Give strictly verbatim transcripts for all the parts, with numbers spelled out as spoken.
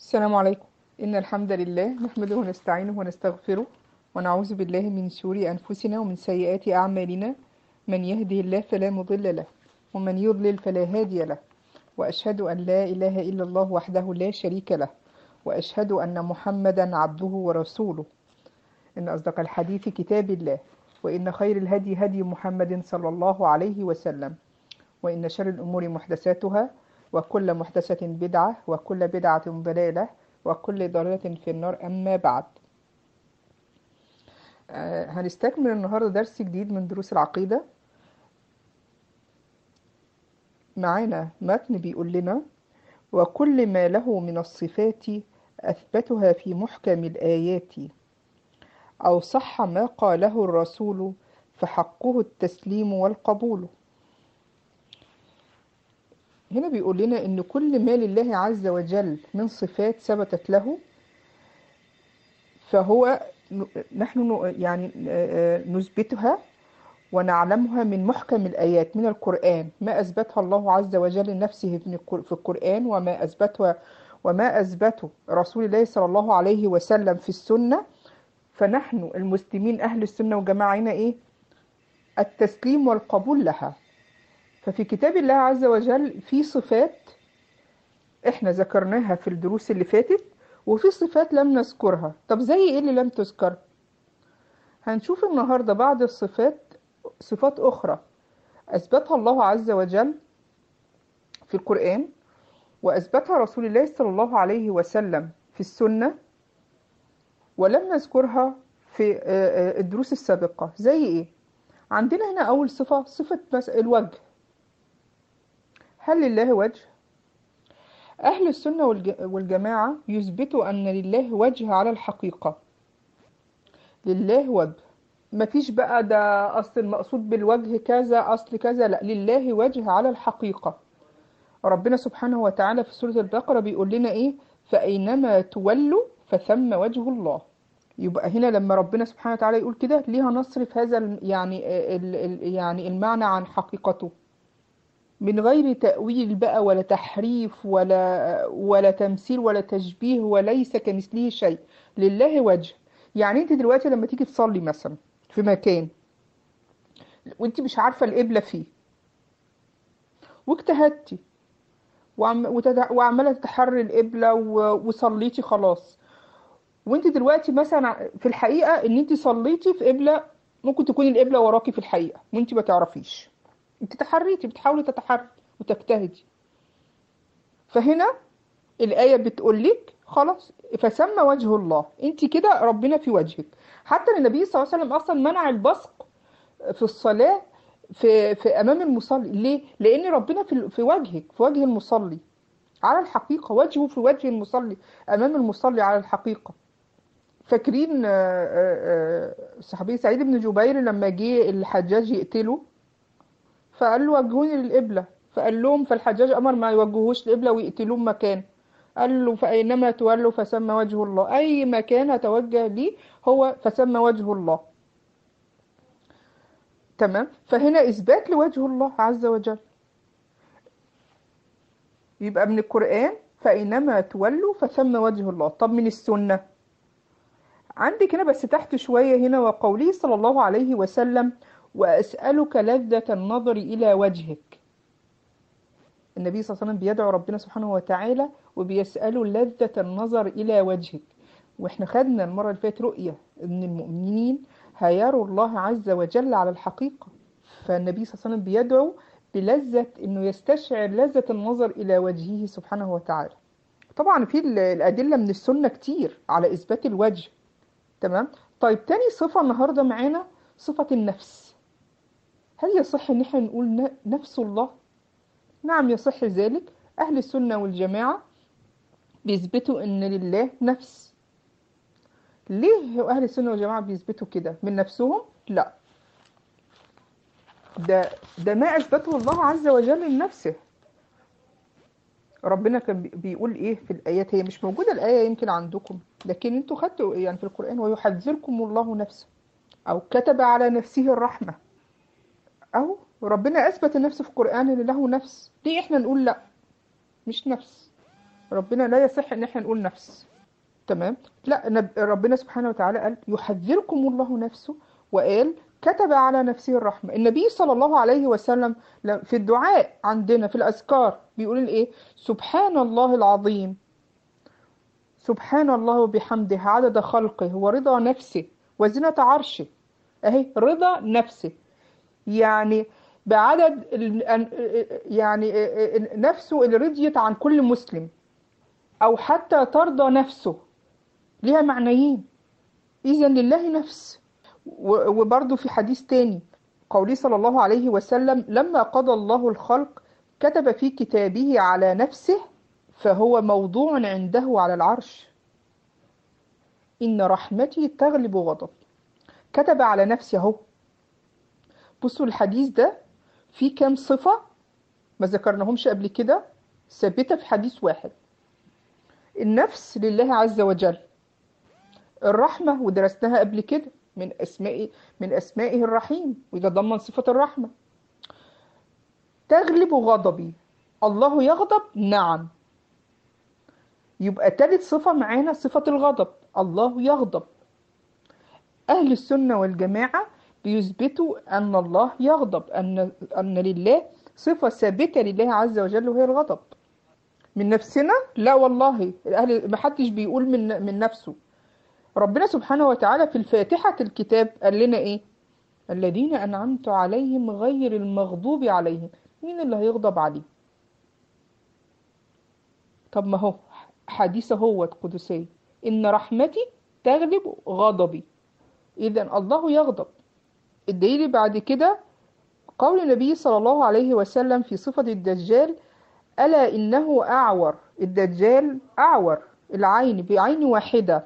السلام عليكم. إن الحمد لله نحمده ونستعينه ونستغفره ونعوذ بالله من شرور أنفسنا ومن سيئات أعمالنا. من يهده الله فلا مضل له ومن يضلل فلا هادي له، وأشهد أن لا إله إلا الله وحده لا شريك له، وأشهد أن محمدا عبده ورسوله. إن أصدق الحديث كتاب الله، وإن خير الهدي هدي محمد صلى الله عليه وسلم، وإن شر الأمور محدثاتها، وكل محدثة بدعة، وكل بدعة ضلالة، وكل ضلالة في النار. أما بعد، آه، هنستكمل النهاردة درس جديد من دروس العقيدة. معانا متن بيقول لنا: وكل ما له من الصفات أثبتها في محكم الآيات، أو صح ما قاله الرسول، فحقه التسليم والقبول. هنا بيقول لنا إن كل ما لله عز وجل من صفات ثبتت له، فهو نحن يعني نثبتها ونعلمها من محكم الآيات من القرآن، ما أثبتها الله عز وجل لنفسه في القرآن، وما أثبته وما أثبته رسول الله صلى الله عليه وسلم في السنة. فنحن المسلمين أهل السنة وجماعنا إيه؟ التسليم والقبول لها. ففي كتاب الله عز وجل في صفات إحنا ذكرناها في الدروس اللي فاتت، وفي صفات لم نذكرها. طب زي إيه اللي لم تذكر؟ هنشوف النهاردة بعض الصفات، صفات أخرى أثبتها الله عز وجل في القرآن، وأثبتها رسول الله صلى الله عليه وسلم في السنة، ولم نذكرها في الدروس السابقة. زي إيه؟ عندنا هنا أول صفة، صفة الوجه. هل لله وجه؟ أهل السنة والجماعة يثبتوا أن لله وجه على الحقيقة. لله وجه، مفيش بقى ده أصل المقصود بالوجه كذا، أصل كذا، لا، لله وجه على الحقيقة. ربنا سبحانه وتعالى في سورة البقرة بيقول لنا إيه؟ فأينما تولوا فثم وجه الله. يبقى هنا لما ربنا سبحانه وتعالى يقول كده، ليها نصرف هذا يعني يعني المعنى عن حقيقته، من غير تأويل بقى ولا تحريف ولا ولا تمثيل ولا تشبيه، وليس كمثله شيء. لله وجه. يعني انت دلوقتي لما تيجي تصلي مثلا في مكان وانت مش عارفة القبلة فيه، واجتهدتي وعم وتد- وعمالة تحري القبلة و- وصليتي خلاص، وانت دلوقتي مثلا في الحقيقة ان انت صليتي في قبلة ممكن تكون القبلة وراكي في الحقيقة وانت ما تعرفيش، انت تحريتي، بتحاولي تتحري وتجتهدي. فهنا الآية بتقولك خلاص فسمى وجه الله، انت كده ربنا في وجهك. حتى النبي صلى الله عليه وسلم اصلا منع البصق في الصلاة في في امام المصلي. ليه؟ لان ربنا في في وجهك، في وجه المصلي على الحقيقة، وجهه في وجه المصلي أمام المصلي على الحقيقة. فاكرين آه، آه، آه، صحابي سعيد بن جبير لما جه الحجاج يقتله، فقال له وجهوني للقبلة، فقال لهم، فالحجاج أمر ما يوجهوش القبلة ويقتلوه مكان. قال له فأينما تولوا فسمى وجه الله، أي مكان هتوجه ليه هو فسمى وجه الله. تمام. فهنا إثبات لوجه الله عز وجل. يبقى من القرآن فأينما تولوا فثم وجه الله. طب من السنة عندك هنا بس تحت شوية هنا، وقوله صلى الله عليه وسلم: وأسألك لذة النظر إلى وجهك. النبي صلى الله عليه وسلم بيدعو ربنا سبحانه وتعالى وبيسأله لذة النظر إلى وجهك. واحنا خدنا المرة اللي فاتت رؤية ان المؤمنين هيروا الله عز وجل على الحقيقة. فالنبي صلى الله عليه وسلم بيدعو بلذة انه يستشعر لذة النظر إلى وجهه سبحانه وتعالى. طبعا في الأدلة من السنة كتير على إثبات الوجه. تمام. طيب تاني صفة النهاردة معانا صفة النفس. هل يصح ان احنا نقول ن- نفس الله؟ نعم يصح ذلك. اهل السنة والجماعة بيثبتوا ان لله نفس. ليه اهل السنة والجماعة بيثبتوا كده من نفسهم؟ لا، ده ده ما اثبته الله عز وجل لنفسه. ربنا كان بي- بيقول ايه في الايات؟ هي مش موجودة الاية يمكن عندكم، لكن انتوا خدتوا يعني في القرآن: ويحذركم الله نفسه، او كتب على نفسه الرحمة. اهو ربنا اثبت النفس في القرآن ان له نفس. ليه احنا نقول لا مش نفس؟ ربنا لا يصح ان احنا نقول نفس. تمام. لا، نب- ربنا سبحانه وتعالى قال يحذركم الله نفسه، وقال كتب على نفسه الرحمة. النبي صلى الله عليه وسلم ل- في الدعاء عندنا في الأذكار بيقول الايه؟ سبحان الله العظيم، سبحان الله وبحمده عدد خلقه ورضا نفسه وزنة عرشه. اهي رضا نفسه، يعني بعدد ال- ال- يعني نفسه اللي رضيت عن كل مسلم، او حتى ترضى نفسه. ليها معنيين. إذا لله نفس. و- وبرضه في حديث تاني قوله صلى الله عليه وسلم لما قضى الله الخلق كتب في كتابه على نفسه فهو موضوع عنده على العرش، إن رحمتي تغلب غضب. كتب على نفسه اهو. بصوا الحديث ده فيه كام صفة ما ذكرناهمش قبل كده، ثابتة في حديث واحد. النفس لله عز وجل. الرحمة ودرسناها قبل كده، من أسماء من أسمائه الرحيم، ويتضمن صفة الرحمة. تغلب غضبي، الله يغضب، نعم. يبقى تالت صفة معانا صفة الغضب، الله يغضب. أهل السنة والجماعة بيثبتوا أن الله يغضب، أن أن لله صفة ثابتة لله عز وجل وهي الغضب. من نفسنا؟ لا والله، أهل محدش بيقول من من نفسه. ربنا سبحانه وتعالى في الفاتحة الكتاب قال لنا إيه؟ الذين أنعمت عليهم غير المغضوب عليهم. مين اللي هيغضب عليه؟ طب ما هو حديث هو قدسي، إن رحمتي تغلب غضبي. إذا الله يغضب. الدليل بعد كده قول النبي صلى الله عليه وسلم في صفة الدجال: ألا إنه أعور. الدجال أعور العين بعين واحدة.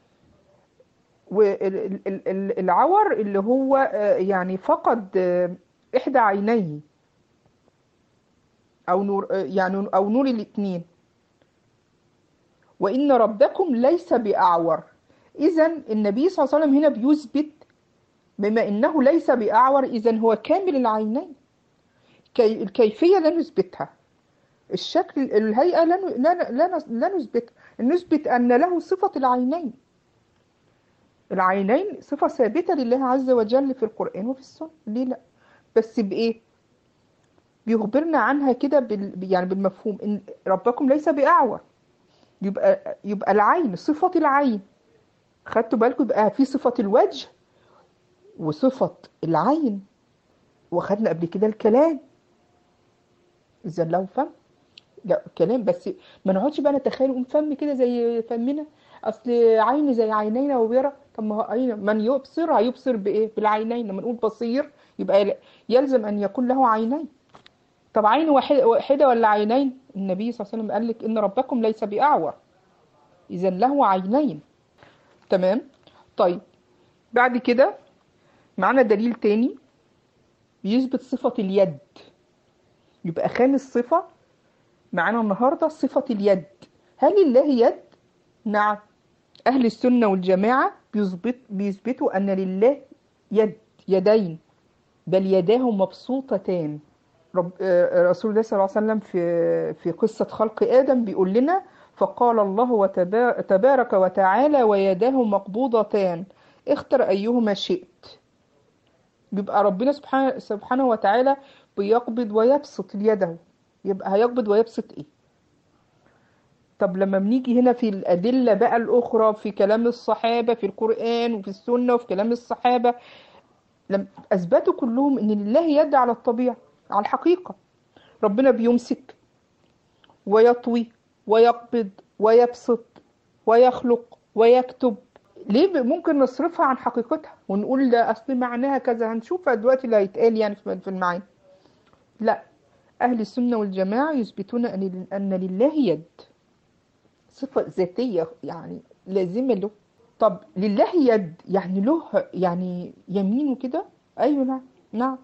والعور اللي هو آه، يعني فقد آه، إحدى عينيه، أو نور آه، يعني أو نور الاثنين. وإن ربكم ليس بأعور. إذا النبي صلى الله عليه وسلم هنا بيثبت بما إنه ليس بأعور، إذا هو كامل العينين. كي الكيفية لا نثبتها، الشكل الهيئة لا ن- لا لا لا نثبتها. نثبت أن له صفة العينين. العينين صفة ثابتة لله عز وجل في القرآن وفي السنة. ليه لا؟ بس بإيه؟ بيخبرنا عنها كده بال... يعني بالمفهوم إن ربكم ليس بأعور. يبقى يبقى العين صفة العين. خدتوا بالكم؟ يبقى في صفة الوجه وصفة العين. وخدنا قبل كده الكلام، إذا له فم. لا كلام بس، ما نقعدش بقى نتخيل يقوم فم كده زي فمنا، اصل عيني زي عينينا وبيرى. طب ما هو عين من يبصر هيبصر بايه؟ بالعينين. لما نقول بصير يبقى يلزم ان يكون له عينين. طب عين واحده واحده ولا عينين؟ النبي صلى الله عليه وسلم قال لك ان ربكم ليس باعور، اذا له عينين. تمام. طيب بعد كده معنا دليل تاني بيثبت صفة اليد. يبقى خامس صفة معانا النهاردة صفة اليد. هل لله يد؟ نعم. أهل السنة والجماعة بيثبت بيثبتوا أن لله يد، يدين، بل يداه مبسوطتان. رب آه، رسول الله صلى الله عليه وسلم في في قصة خلق آدم بيقول لنا: فقال الله وتبا- تبارك وتعالى ويداه مقبوضتان اختر أيهما شئت. بيبقى ربنا سبحانه سبحانه وتعالى بيقبض ويبسط يده. يبقى هيقبض ويبسط إيه؟ طب لما بنيجي هنا في الأدلة بقى الأخرى في كلام الصحابة في القرآن وفي السنة وفي كلام الصحابة، لم أثبتوا كلهم إن لله يد على الطبيعة، على الحقيقة. ربنا بيمسك ويطوي ويقبض ويبسط ويخلق ويكتب. ليه ب- ممكن نصرفها عن حقيقتها ونقول ده أصل معناها كذا؟ هنشوفها دلوقتي اللي هيتقال يعني في في المعاني. لا، أهل السنة والجماعة يثبتون أن أن لله يد، صفة ذاتية يعني لازمة له. طب لله يد يعني له يعني يمين وكده؟ أيوة نعم. نعم.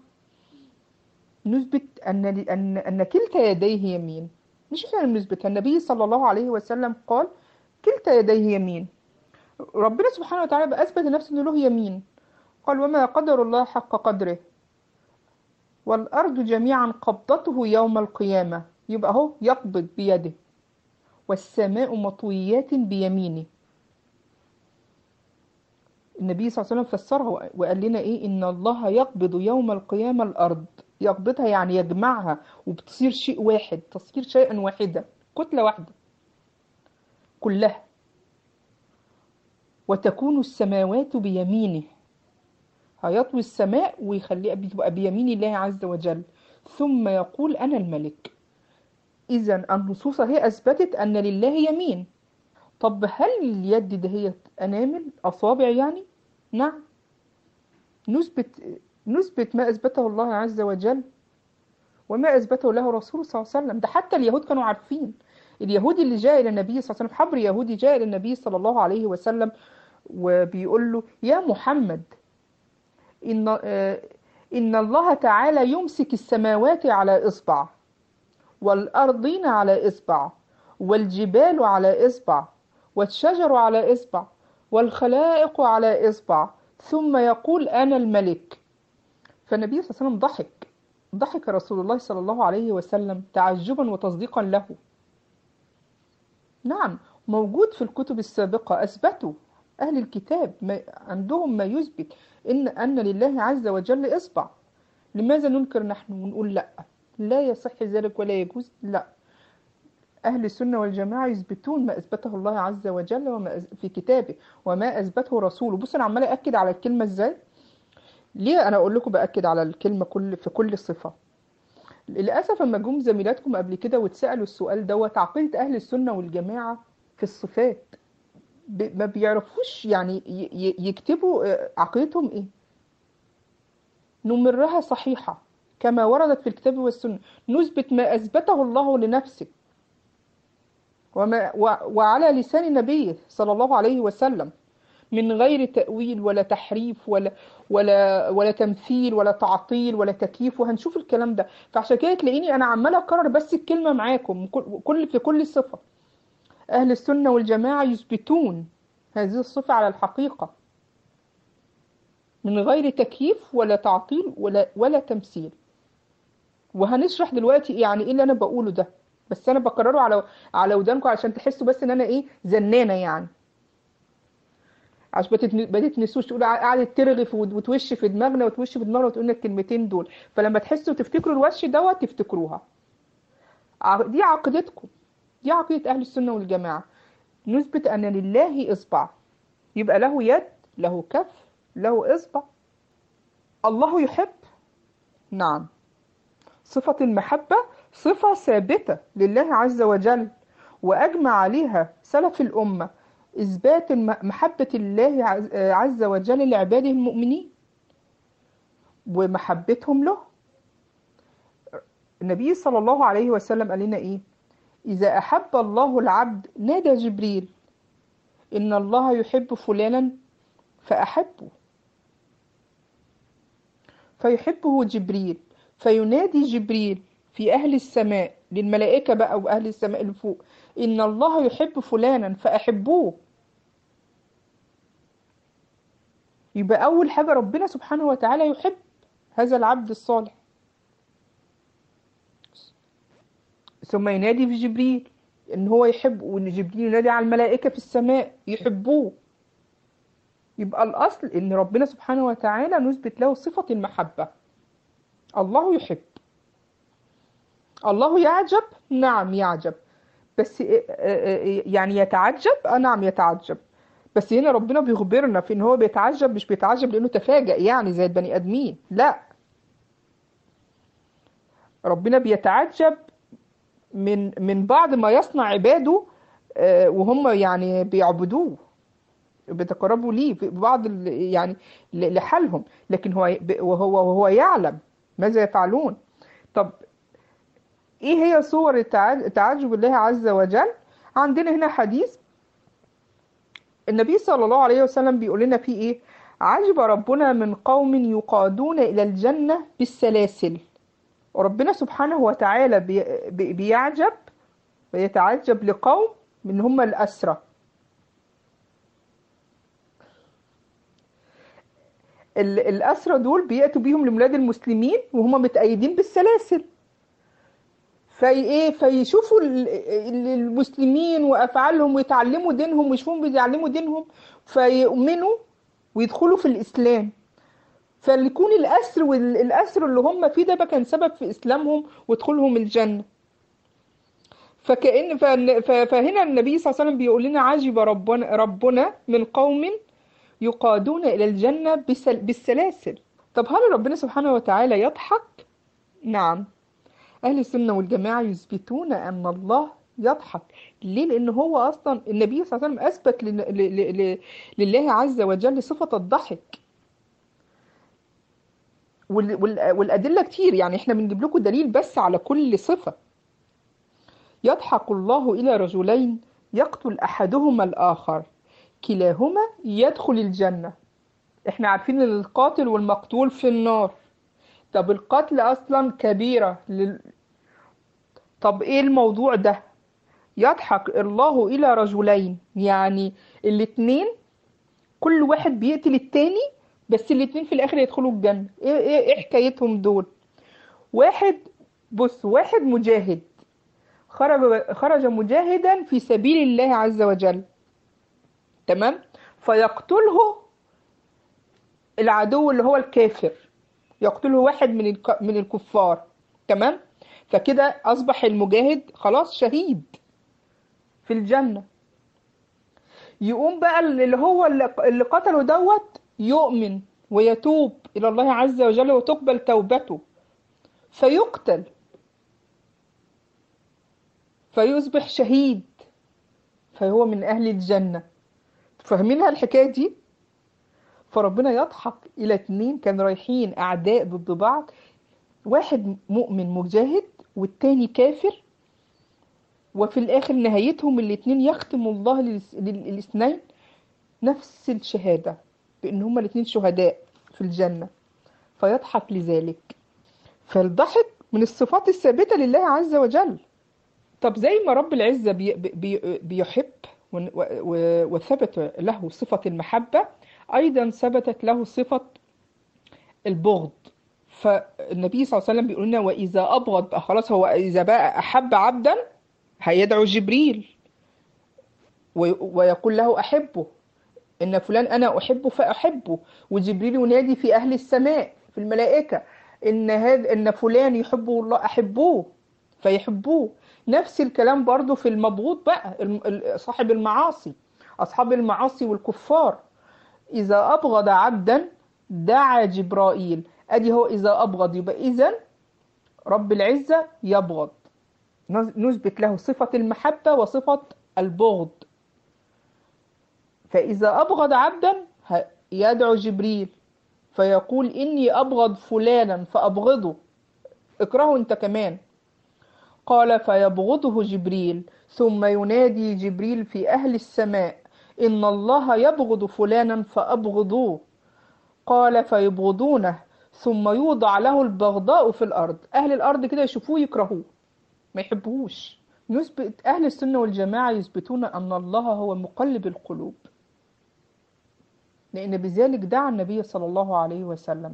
نثبت أن أن أن كلتا يديه يمين. مش احنا اللي بنثبتها، النبي صلى الله عليه وسلم قال كلتا يديه يمين. ربنا سبحانه وتعالى بقى أثبت لنفسه إنه له يمين. قال: وما قدر الله حق قدره والأرض جميعا قبضته يوم القيامة. يبقى هو يقبض بيده والسماء مطويات بيمينه. النبي صلى الله عليه وسلم فسرها وقال لنا ايه؟ ان الله يقبض يوم القيامة الارض. يقبضها يعني يجمعها وبتصير شيء واحد، تصير شيئا واحدا، كتلة واحدة كلها. وتكون السماوات بيمينه، هيطوي السماء ويخليها بتبقى بيمين الله عز وجل، ثم يقول أنا الملك. إذا النصوص هي أثبتت أن لله يمين. طب هل اليد ده هي أنامل أصابع يعني؟ نعم، نثبت نثبت ما أثبته الله عز وجل وما أثبته له رسوله صلى الله عليه وسلم. ده حتى اليهود كانوا عارفين. اليهودي اللي جاء إلى النبي صلى الله عليه وسلم، حبر يهودي جاء إلى النبي صلى الله عليه وسلم وبيقول له يا محمد، إن آه، إن الله تعالى يمسك السماوات على إصبع، والأرضين على إصبع، والجبال على إصبع، والشجر على إصبع، والخلائق على إصبع، ثم يقول أنا الملك. فالنبي صلى الله عليه وسلم ضحك ضحك رسول الله صلى الله عليه وسلم تعجبا وتصديقا له. نعم، موجود في الكتب السابقة، أثبتوا أهل الكتاب ما عندهم ما يثبت إن أن لله عز وجل إصبع. لماذا ننكر نحن ونقول لا؟ لا يصح ذلك ولا يجوز. لا، أهل السنة والجماعة يثبتون ما أثبته الله عز وجل وما في كتابه وما أثبته رسوله. بص أنا عمالة أكد على الكلمة إزاي؟ ليه أنا أقول لكم بأكد على الكلمة كل في كل صفة؟ للأسف لما جم زميلاتكم قبل كده واتسألوا السؤال دوت، عقيدة أهل السنة والجماعة في الصفات ب- ما بيعرفوش يعني ي- ي- يكتبوا آه، عقيدتهم إيه. نمرها صحيحة كما وردت في الكتاب والسنة، نثبت ما أثبته الله لنفسه وما و- وعلى لسان نبيه صلى الله عليه وسلم، من غير تأويل ولا تحريف ولا ولا ولا تمثيل ولا تعطيل ولا تكييف. وهنشوف الكلام ده. فعشان كده تلاقيني انا عماله اكرر بس الكلمه معاكم كل كل- في كل صفه. اهل السنه والجماعه يثبتون هذه الصفه على الحقيقه، من غير تكييف ولا تعطيل ولا ولا تمثيل. وهنشرح دلوقتي يعني ايه اللي انا بقوله ده، بس انا بكرره على على ودانكم عشان تحسوا بس ان انا ايه زنانه يعني، عشان ما تتن- ما تتنسوش تقول قعدت ترغي في ود- وتوش في دماغنا وتوش في دماغنا وتقول لنا الكلمتين دول. فلما تحسوا تفتكروا الوش دوت تفتكروها. ع- دي عقيدتكم، دي عقيدة أهل السنة والجماعة. نثبت أن لله إصبع، يبقى له يد، له كف، له إصبع. الله يحب، نعم. صفة المحبة صفة ثابتة لله عز وجل، وأجمع عليها سلف الأمة إثبات الم- محبة الله عز عز وجل لعباده المؤمنين ومحبتهم له. النبي صلى الله عليه وسلم قال لنا إيه؟ إذا أحب الله العبد نادى جبريل إن الله يحب فلانا فأحبه، فيحبه جبريل، فينادي جبريل في أهل السماء للملائكة بقى وأهل السماء اللي فوق إن الله يحب فلانا فأحبوه. يبقى أول حاجة ربنا سبحانه وتعالى يحب هذا العبد الصالح، ثم ينادي في جبريل إن هو يحب، وإن جبريل ينادي على الملائكة في السماء يحبوه. يبقى الأصل إن ربنا سبحانه وتعالى نثبت له صفة المحبة. الله يحب. الله يعجب، نعم يعجب، بس إيه- إيه- إيه- يعني يتعجب، اه نعم يتعجب. بس هنا ربنا بيخبرنا في ان هو بيتعجب، مش بيتعجب لانه تفاجأ يعني زي البني ادمين، لا. ربنا بيتعجب من من بعض ما يصنع عباده آه، وهم يعني بيعبدوه، بيتقربوا ليه ببعض ال- يعني ل- لحالهم، لكن هو وهو وهو يعلم ماذا يفعلون. طب ايه هي صور التع- تعجب الله عز وجل؟ عندنا هنا حديث النبي صلى الله عليه وسلم بيقول لنا فيه ايه؟ عجب ربنا من قوم يقادون الى الجنة بالسلاسل. وربنا سبحانه وتعالى بي بي- بيعجب ويتعجب لقوم من هم الأسرى. ال- الأسرى دول بيأتوا بيهم لبلاد المسلمين وهم متأيدين بالسلاسل. في ايه فيشوفوا ال- ال- المسلمين وافعالهم ويتعلموا دينهم ويشوفهم بيتعلموا دينهم فيؤمنوا ويدخلوا في الاسلام. فيكون الاسر والاسر اللي هم فيه ده بقى كان سبب في اسلامهم ودخولهم الجنه. فكأن فن- ف- فهنا النبي صلى الله عليه وسلم بيقول لنا عجب ربنا ربنا من قوم يقادون الى الجنه بسل- بالسلاسل. طب هل ربنا سبحانه وتعالى يضحك؟ نعم. أهل السنة والجماعة يثبتون أن الله يضحك. ليه؟ لأن هو أصلا النبي صلى الله عليه وسلم أثبت لن- ل- ل- ل- لله عز وجل صفة الضحك. وال- وال- والأدلة كتير، يعني إحنا بنجيب لكم دليل بس على كل صفة. يضحك الله إلى رجلين يقتل أحدهما الآخر كلاهما يدخل الجنة. إحنا عارفين إن القاتل والمقتول في النار. طب القتل أصلا كبيرة لل... طب إيه الموضوع ده؟ يضحك الله إلى رجلين، يعني الاتنين كل واحد بيقتل التاني، بس الاتنين في الآخر يدخلوا الجنة. إيه, إيه, إيه حكايتهم دول؟ واحد، بص، واحد مجاهد خرج خرج مجاهدا في سبيل الله عز وجل، تمام، فيقتله العدو اللي هو الكافر، يقتله واحد من الك... من الكفار، تمام. فكده أصبح المجاهد خلاص شهيد في الجنة. يقوم بقى اللي هو اللي اللي قتله دوت يؤمن ويتوب إلى الله عز وجل وتقبل توبته فيقتل فيصبح شهيد، فهو من أهل الجنة. فاهمينها الحكاية دي؟ فربنا يضحك إلى اتنين كانوا رايحين أعداء ضد بعض، واحد مؤمن مجاهد والتاني كافر، وفي الآخر نهايتهم الاتنين يختم الله للس- للاثنين نفس الشهادة، بأن هما الاتنين شهداء في الجنة، فيضحك لذلك. فالضحك من الصفات الثابتة لله عز وجل. طب زي ما رب العزة بي بي بيحب ون- و- و- وثبت له صفة المحبة، أيضا ثبتت له صفة البغض. فالنبي صلى الله عليه وسلم بيقول لنا وإذا أبغض بقى خلاص، هو إذا بقى أحب عبدا هيدعو جبريل وي- ويقول له أحبه، إن فلان أنا أحبه فأحبه. وجبريل ينادي في أهل السماء في الملائكة إن هذا إن فلان يحبه الله أحبوه فيحبوه. نفس الكلام برضو في المبغوض بقى، الم- ال- صاحب المعاصي، أصحاب المعاصي والكفار. إذا أبغض عبدا دعا جبرائيل. أدي هو إذا أبغض، يبقى إذن رب العزة يبغض، نز- نثبت له صفة المحبة وصفة البغض. فإذا أبغض عبدا ه- يدعو جبريل فيقول إني أبغض فلانا فأبغضه، اكرهه أنت كمان. قال فيبغضه جبريل ثم ينادي جبريل في أهل السماء إن الله يبغض فلانا فأبغضوه. قال فيبغضونه ثم يوضع له البغضاء في الأرض، أهل الأرض كده يشوفوه يكرهوه ما يحبوهوش. نثبت أهل السنة والجماعة يثبتون أن الله هو مقلب القلوب، لأن بذلك دعا النبي صلى الله عليه وسلم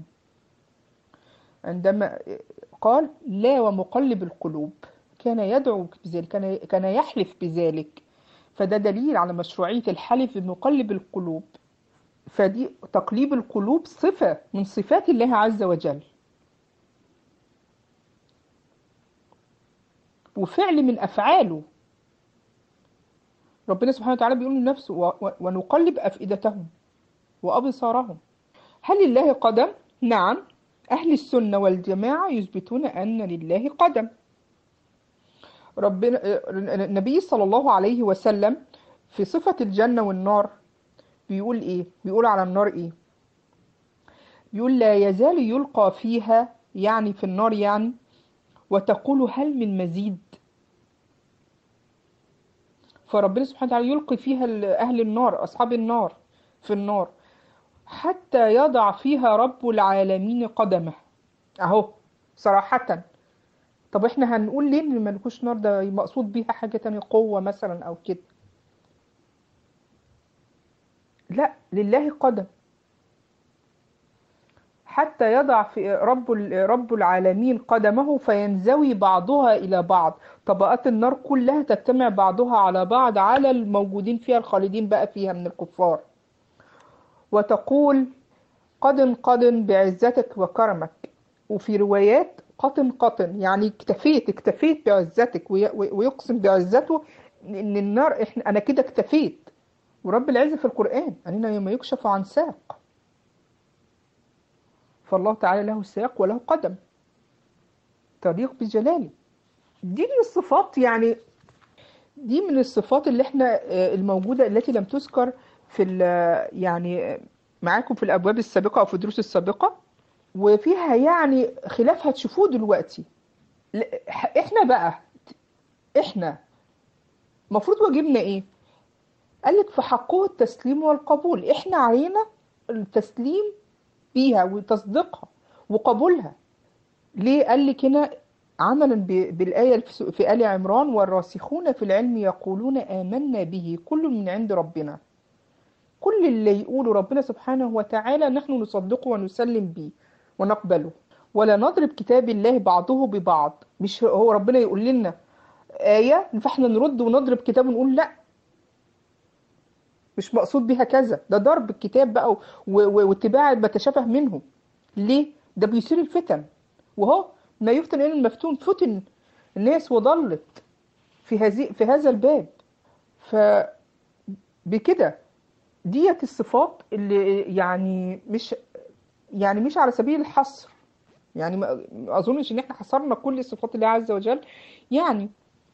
عندما قال لا ومقلب القلوب، كان يدعو بذلك، كان كان يحلف بذلك. فده دليل على مشروعية الحلف بمقلب القلوب. فدي تقليب القلوب صفة من صفات الله عز وجل وفعل من أفعاله. ربنا سبحانه وتعالى بيقول لنفسه و- و- ونقلب أفئدتهم وأبصارهم. هل لله قدم؟ نعم. أهل السنة والجماعة يثبتون أن لله قدم. ربنا النبي صلى الله عليه وسلم في صفة الجنة والنار بيقول إيه؟ بيقول على النار إيه؟ بيقول لا يزال يلقى فيها، يعني في النار يعني، وتقول هل من مزيد. فربنا سبحانه وتعالى يلقي فيها ال- أهل النار، أصحاب النار في النار، حتى يضع فيها رب العالمين قدمه. أهو صراحة. طب احنا هنقول ليه ان ملكوش نار؟ ده مقصود بيها حاجة تانية، قوة مثلا او كده. لا، لله قدم حتى يضع في رب رب العالمين قدمه فينزوي بعضها إلى بعض. طبقات النار كلها تجتمع بعضها على بعض على الموجودين فيها الخالدين بقى فيها من الكفار، وتقول قدن قدن بعزتك وكرمك. وفي روايات قطن قطن، يعني اكتفيت اكتفيت بعزتك، وي- ويقسم بعزته ان النار احنا انا كده اكتفيت. ورب العزة في القرآن أننا يوم يكشف عن ساق، فالله تعالى له ساق وله قدم تليق بجلاله. دي من الصفات، يعني دي من الصفات اللي احنا آه، الموجودة التي لم تذكر في ال- يعني آه، معاكم في الأبواب السابقة أو في الدروس السابقة، وفيها يعني خلاف هتشوفوه دلوقتي. ل- احنا بقى احنا المفروض واجبنا ايه؟ قالك في حقه التسليم والقبول. احنا علينا التسليم بيها وتصديقها وقبولها. ليه قال لك هنا؟ عملا ب- بالآية في سو- في آل عمران: والراسخون في العلم يقولون آمنا به كل من عند ربنا. كل اللي يقوله ربنا سبحانه وتعالى نحن نصدقه ونسلم به ونقبله، ولا نضرب كتاب الله بعضه ببعض. مش هو ربنا يقول لنا آية فاحنا نرد ونضرب كتاب ونقول لا، مش مقصود بها كذا. ده ضرب الكتاب بقى و- و- واتباع ما تشابه منه. ليه؟ ده بيثير الفتن. وهو ما يفتن إلا المفتون، فتن الناس وضلت في هذه في هذا الباب. فبكده ديت الصفات اللي يعني مش يعني مش على سبيل الحصر، يعني ما ما اظنش ان احنا حصرنا كل صفات الله عز وجل يعني.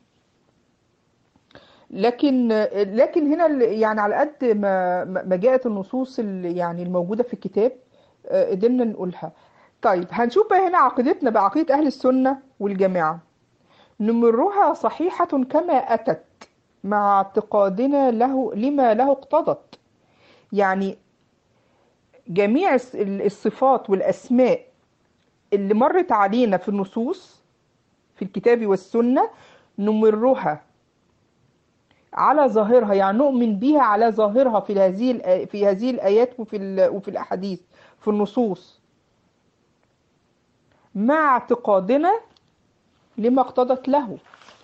لكن لكن هنا ال- يعني على قد ما ما جاءت النصوص اللي يعني الموجودة في الكتاب آه، قدرنا نقولها. طيب هنشوف بقى هنا عقيدتنا بعقيدة أهل السنة والجماعة. نمرها صحيحة كما أتت مع اعتقادنا له لما له اقتضت. يعني جميع الص- الصفات والأسماء اللي مرت علينا في النصوص في الكتاب والسنة نمرها على ظاهرها، يعني نؤمن بها على ظاهرها في هذه الآ- في هذه الآيات وفي ال- وفي الأحاديث في النصوص، مع اعتقادنا لما اقتضت له،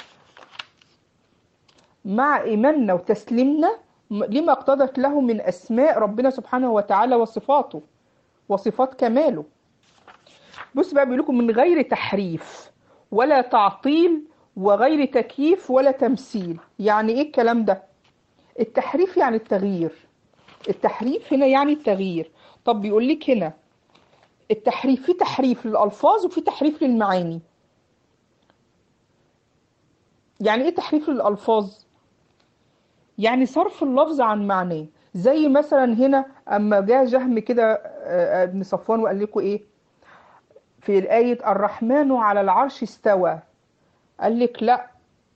مع إيماننا وتسليمنا م- لما اقتضت له من أسماء ربنا سبحانه وتعالى وصفاته وصفات كماله. بص بقى بيقول لكم: من غير تحريف ولا تعطيل وغير تكييف ولا تمثيل. يعني ايه الكلام ده؟ التحريف يعني التغيير. التحريف هنا يعني التغيير. طب بيقول لك هنا التحريف، في تحريف للألفاظ وفي تحريف للمعاني. يعني ايه تحريف للألفاظ؟ يعني صرف اللفظ عن معناه. زي مثلا هنا اما جاء جهم كده آه، آه، ابن صفوان وقال لكم ايه في الآية: الرحمن على العرش استوى. قال لك لا،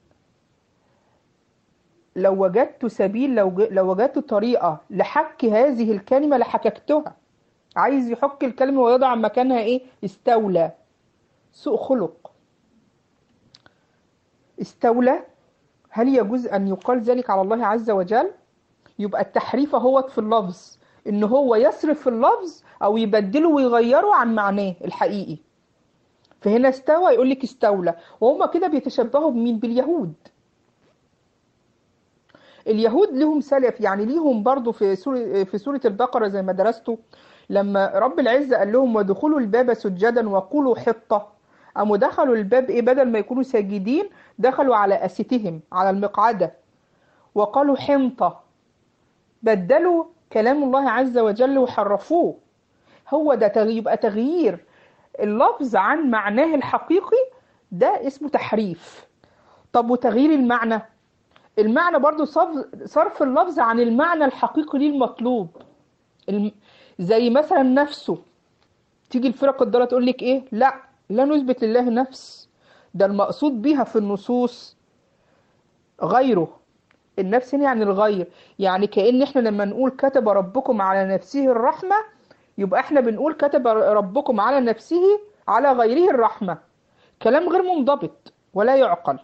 لو وجدت سبيل، لو ج- لو وجدت طريقة لحك هذه الكلمة لحككتها. عايز يحك الكلمة ويضع مكانها ايه؟ استولى. سوء خلق. استولى. هل يجوز أن يقال ذلك على الله عز وجل؟ يبقى التحريف هو في اللفظ، إن هو يصرف في اللفظ أو يبدله ويغيره عن معناه الحقيقي. فهنا استوى يقول لك استولى، وهم كده بيتشبهوا بمين؟ باليهود. اليهود لهم سلف، يعني ليهم برضو في سورة في سورة البقرة زي ما درستوا، لما رب العزة قال لهم: وادخلوا الباب سجدا وقولوا حطة. قاموا دخلوا الباب ايه؟ بدل ما يكونوا ساجدين دخلوا على أستهم على المقعدة وقالوا حنطة. بدلوا كلام الله عز وجل وحرفوه. هو ده تغيير. يبقى تغيير اللفظ عن معناه الحقيقي ده اسمه تحريف. طب وتغيير المعنى؟ المعنى برضو صرف صرف اللفظ عن المعنى الحقيقي ليه المطلوب. الم... زي مثلا نفسه. تيجي الفرق الضالة تقول لك ايه؟ لا، لا نثبت لله نفس، ده المقصود بيها في النصوص غيره. النفس هنا يعني الغير. يعني كأن احنا لما نقول كتب ربكم على نفسه الرحمة، يبقى احنا بنقول كتب ربكم على نفسه على غيره الرحمة. كلام غير منضبط ولا يعقل.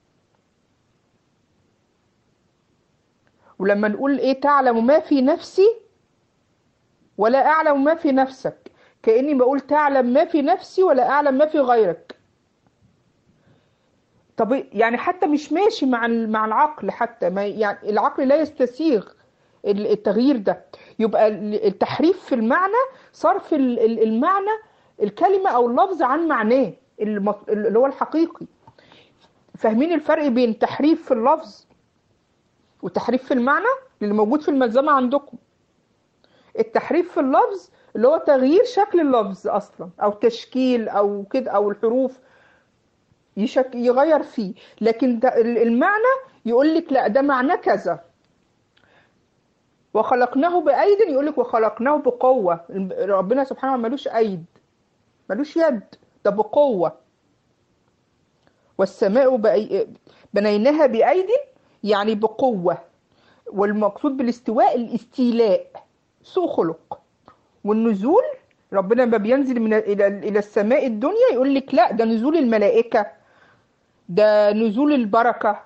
ولما نقول ايه؟ تعلم ما في نفسي ولا اعلم ما في نفسك. كأني بقول تعلم ما في نفسي ولا أعلم ما في غيرك. طب يعني حتى مش ماشي مع ال- مع العقل، حتى ما يعني العقل لا يستسيغ ال- التغيير ده. يبقى ال- التحريف في المعنى، صرف ال- ال- المعنى، الكلمة أو اللفظ عن معناه المط- اللي هو الحقيقي. فاهمين الفرق بين تحريف في اللفظ وتحريف في المعنى اللي موجود في الملزمة عندكم؟ التحريف في اللفظ اللي هو تغيير شكل اللفظ أصلا، أو تشكيل أو كده، أو الحروف يشك يغير فيه. لكن ده ال- المعنى يقول لك لا ده معناه كذا. وخلقناه بأيد، يقول لك وخلقناه بقوة. ربنا سبحانه ملوش أيد، ملوش يد، ده بقوة. والسماء بأي... بنيناها بأيد، يعني بقوة. والمقصود بالاستواء الاستيلاء، سوء خلق. والنزول، ربنا لما بينزل من إلى إلى السماء الدنيا يقول لك لا ده نزول الملائكة، ده نزول البركة،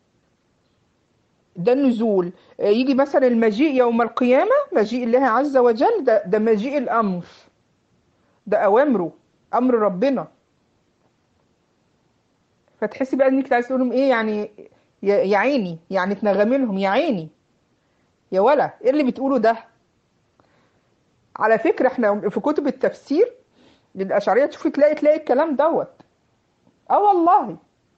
ده النزول. يجي مثلا المجيء يوم القيامة، مجيء الله عز وجل، ده ده مجيء الأمر، ده أوامره، أمر ربنا. فتحسي بقى إنك عايز تقول لهم إيه يعني؟ يا يا عيني، يعني تنغمي لهم يا عيني، يا ولا إيه اللي بتقوله ده؟ على فكرة إحنا في كتب التفسير للأشعرية تشوفي تلاقي تلاقي الكلام دوت. اه والله.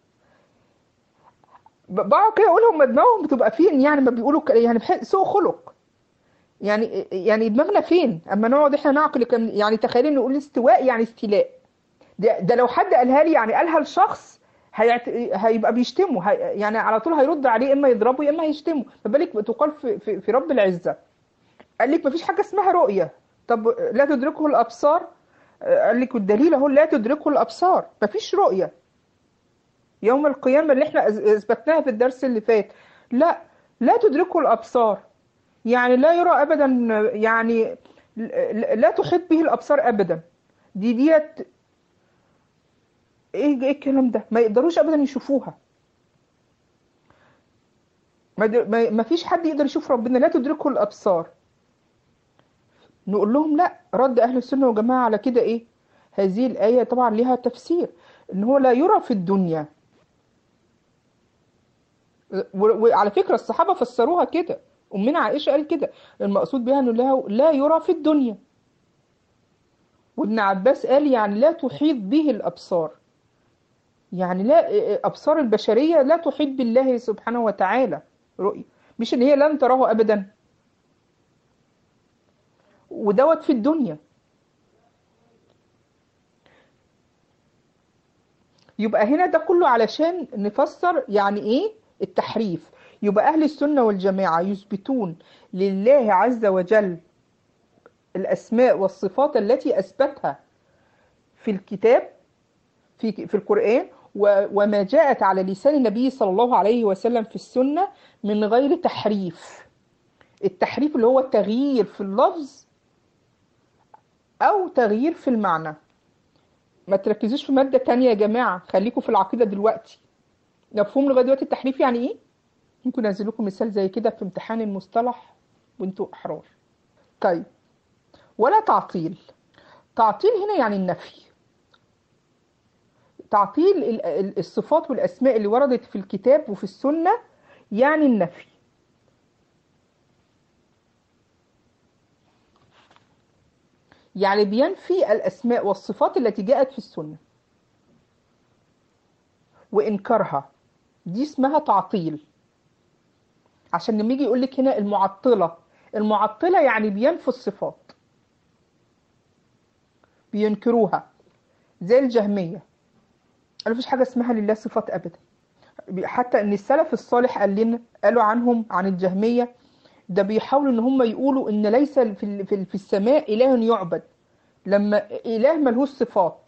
ب- بقعد كده اقول هم دماغهم بتبقى فين يعني ما بيقولوا ك- يعني بح- سوء خلق. يعني يعني دماغنا فين اما نقعد احنا نعقل؟ كم يعني تخيلي نقول استواء يعني استيلاء. ده, ده لو حد قالها لي، يعني قالها لشخص، هيعت... هيبقى بيشتمه، هي... يعني على طول هيرد عليه، اما يضربه يا اما هيشتمه. ما بالك تقال في, في, في رب العزة قال لك مفيش حاجة اسمها رؤية. طب لا تدركه الابصار، قال لك والدليل اهو لا تدركه الابصار، مفيش رؤية يوم القيامة اللي احنا أز- اثبتناها في الدرس اللي فات. لا، لا تدركه الابصار، يعني لا يرى ابدا، يعني ل- لا تحيط به الابصار ابدا. دي ديت ايه ايه الكلام ده؟ ما يقدروش ابدا يشوفوها. ما, د- ما ما فيش حد يقدر يشوف ربنا، لا تدركه الابصار. نقول لهم لا، رد اهل السنة والجماعة على كده ايه؟ هذه الآية طبعا لها تفسير، ان هو لا يرى في الدنيا. و- وعلى فكرة الصحابة فسروها كده، أمنا عائشة قال كده، المقصود بها أنه لا لا يرى في الدنيا. وابن عباس قال يعني لا تحيط به الأبصار، يعني لا، أبصار البشرية لا تحيط بالله سبحانه وتعالى رؤية، مش إن هي لن تراه أبدا. ودوت في الدنيا. يبقى هنا ده كله علشان نفسر يعني إيه التحريف. يبقى أهل السنة والجماعة يثبتون لله عز وجل الأسماء والصفات التي أثبتها في الكتاب، في في القرآن، و- وما جاءت على لسان النبي صلى الله عليه وسلم في السنة، من غير تحريف. التحريف اللي هو التغيير في اللفظ أو تغيير في المعنى. ما تركزوش في مادة تانية يا جماعة، خليكم في العقيدة دلوقتي. مفهوم لغاية دلوقتي التحريف يعني إيه؟ ممكن أنزل لكم مثال زي كده في امتحان المصطلح وانتوا أحرار. طيب، ولا تعطيل. تعطيل هنا يعني النفي. تعطيل ال- ال- الصفات والأسماء اللي وردت في الكتاب وفي السنة يعني النفي. يعني بينفي الأسماء والصفات التي جاءت في السنة وإنكارها، دي اسمها تعطيل. عشان لما يجي يقول لك هنا المعطلة، المعطلة يعني بينفوا الصفات، بينكروها، زي الجهمية قالوا مفيش حاجة اسمها لله صفات أبدا. حتى إن السلف الصالح قال لنا، قالوا عنهم عن الجهمية ده بيحاولوا إن هم يقولوا إن ليس في ال- في ال- في السماء إله يعبد، لما إله ملهوش صفات.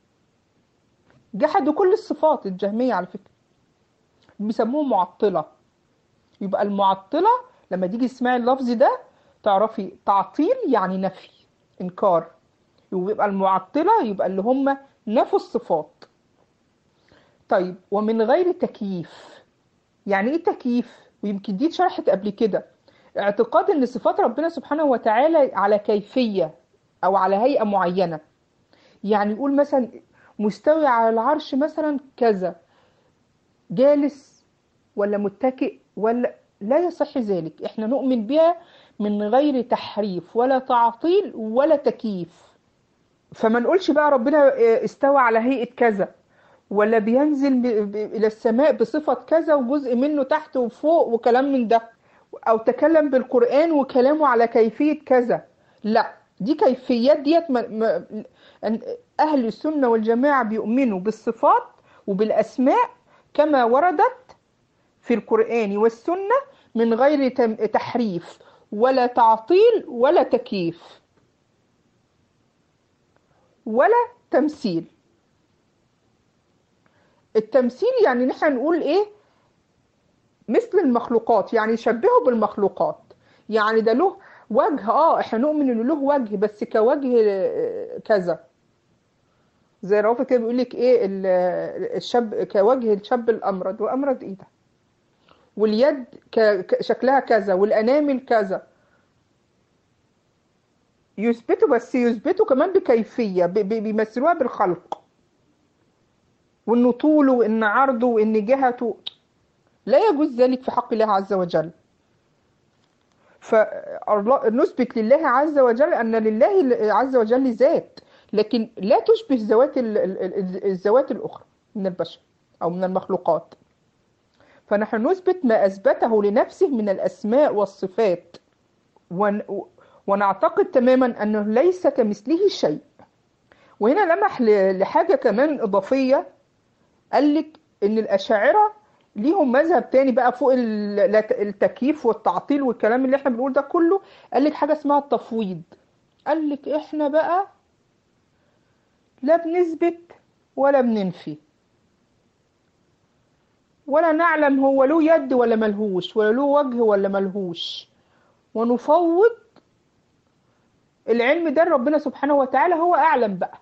جحدوا كل الصفات الجهمية على فكرة، بيسموهم معطلة. يبقى المعطلة لما تيجي تسمعي اللفظ ده تعرفي تعطيل يعني نفي، إنكار. ويبقى المعطلة يبقى اللي هم نفوا الصفات. طيب، ومن غير تكييف. يعني ايه تكييف؟ ويمكن دي اتشرحت قبل كده. اعتقاد ان صفات ربنا سبحانه وتعالى على كيفية، او على هيئة معينة. يعني يقول مثلا مستوي على العرش مثلا كذا، جالس ولا متكئ ولا، لا يصح ذلك. احنا نؤمن بها من غير تحريف ولا تعطيل ولا تكييف. فما نقولش بقى ربنا استوى على هيئة كذا، ولا بينزل ب- ب- إلى السماء بصفة كذا وجزء منه تحت وفوق وكلام من ده، أو تكلم بالقرآن وكلامه على كيفية كذا. لا، دي كيفيات ديت ما ما أن- أهل السنة والجماعة بيؤمنوا بالصفات وبالأسماء كما وردت في القرآن والسنة، من غير تم- تحريف ولا تعطيل ولا تكييف ولا تمثيل. التمثيل يعني نحن نقول ايه؟ مثل المخلوقات، يعني يشبهه بالمخلوقات. يعني ده له وجه، اه احنا نؤمن انه له وجه، بس كوجه آه، كذا. زي رافض كده بيقول لك ايه ال- الشاب كوجه الشاب الامرد، وامرد ايه ده؟ واليد ك- ك- شكلها كذا، والانامل كذا. يثبتوا، بس يثبتوا كمان بكيفية، ب- ب- بيمثلوها بالخلق، وانه طوله وان عرضه وان جهته. لا يجوز ذلك في حق الله عز وجل. فنثبت لله عز وجل أن لله عز وجل ذات، لكن لا تشبه ذوات ال- ال- ال- الذوات الأخرى من البشر أو من المخلوقات. فنحن نثبت ما أثبته لنفسه من الأسماء والصفات، ون ونعتقد تماما أنه ليس كمثله شيء. وهنا لمح ل- لحاجة كمان إضافية. قال لك إن الأشاعرة ليهم مذهب تاني بقى فوق ال- التكييف والتعطيل والكلام اللي احنا بنقول ده كله. قال لك حاجة اسمها التفويض. قال لك احنا بقى لا بنثبت ولا بننفي، ولا نعلم هو له يد ولا ملهوش، ولا له وجه ولا ملهوش، ونفوض العلم ده ربنا سبحانه وتعالى، هو أعلم بقى.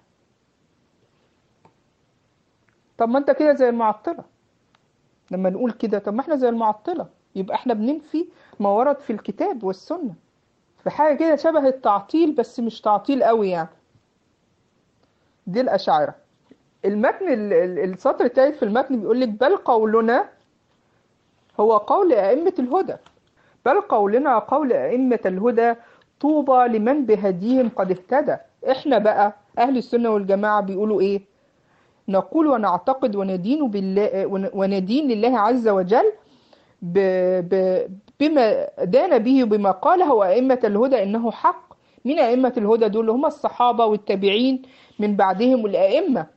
طب ما انت كده زي المعطلة. لما نقول كده، طب ما احنا زي المعطلة، يبقى احنا بننفي ما ورد في الكتاب والسنة. في حاجة كده شبه التعطيل، بس مش تعطيل قوي يعني. دي الأشاعرة. المتن ال- ال- السطر الثالث في المتن بيقول لك بل قولنا هو قول أئمة الهدى. بل قولنا قول أئمة الهدى، طوبى لمن بهديهم قد اهتدى. احنا بقى أهل السنة والجماعة بيقولوا ايه؟ نقول ونعتقد وندين بالله، وندين لله عز وجل ب ب بما دان به وبما قاله أئمة الهدى إنه حق. من أئمة الهدى دول هم الصحابة والتابعين من بعدهم، والأئمة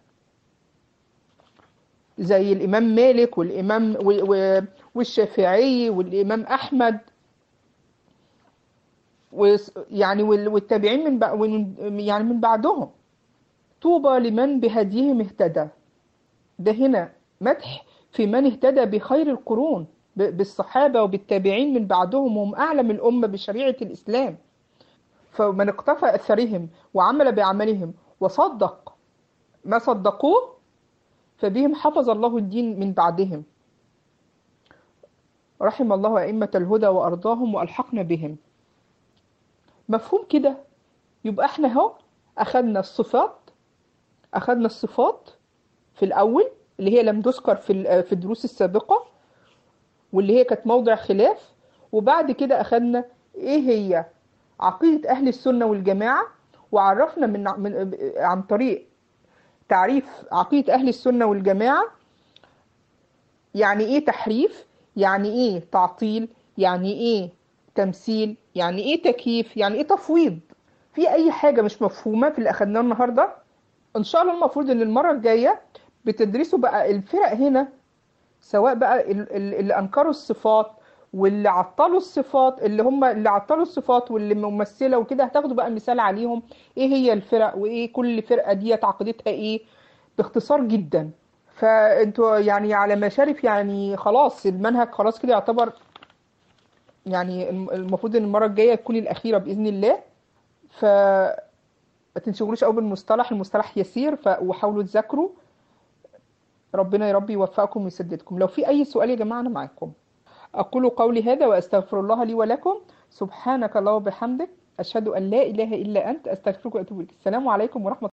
زي الإمام مالك والإمام و- و- والشافعي والإمام أحمد، ويعني والتابعين من بع- ومن- يعني من بعدهم. طوبى لمن بهديهم اهتدى. ده هنا مدح في من اهتدى بخير القرون، ب- بالصحابة وبالتابعين من بعدهم، هم أعلم الأمة بشريعة الإسلام. فمن اقتفى أثرهم وعمل بعملهم وصدق ما صدقوه، فبهم حفظ الله الدين من بعدهم. رحم الله أئمة الهدى وأرضاهم وألحقنا بهم. مفهوم كده؟ يبقى احنا اهو أخدنا الصفات، أخدنا الصفات في الأول اللي هي لم تذكر في ال- في الدروس السابقة، واللي هي كانت موضع خلاف. وبعد كده أخدنا إيه هي عقيدة أهل السنة والجماعة، وعرفنا من من عن طريق تعريف عقيدة أهل السنة والجماعة يعني إيه تحريف، يعني إيه تعطيل، يعني إيه تمثيل، يعني إيه تكييف، يعني إيه تفويض. في أي حاجة مش مفهومة في اللي أخدناه النهاردة؟ إن شاء الله المفروض إن المرة الجاية بتدرسوا بقى الفرق هنا، سواء بقى ال- ال- اللي أنكروا الصفات واللي عطلوا الصفات، اللي هم اللي عطلوا الصفات واللي ممثلة وكده، هتاخدوا بقى مثال عليهم ايه هي الفرق، وايه كل فرقة دي عقيدتها ايه، باختصار جدا. فانتوا يعني على مشارف، يعني خلاص المنهج خلاص كده يعتبر، يعني الم- المفروض ان المرة الجاية تكون الأخيرة بإذن الله. ف ما تنشغلوش قوي بالمصطلح، المصطلح يسير، ف... وحاولوا تذاكروا. ربنا يا رب يوفقكم ويسددكم. لو في أي سؤال يا جماعة أنا معاكم. أقول قولي هذا وأستغفر الله لي ولكم. سبحانك اللهم وبحمدك، أشهد أن لا إله إلا أنت، أستغفرك وأتوب إليك. السلام عليكم ورحمة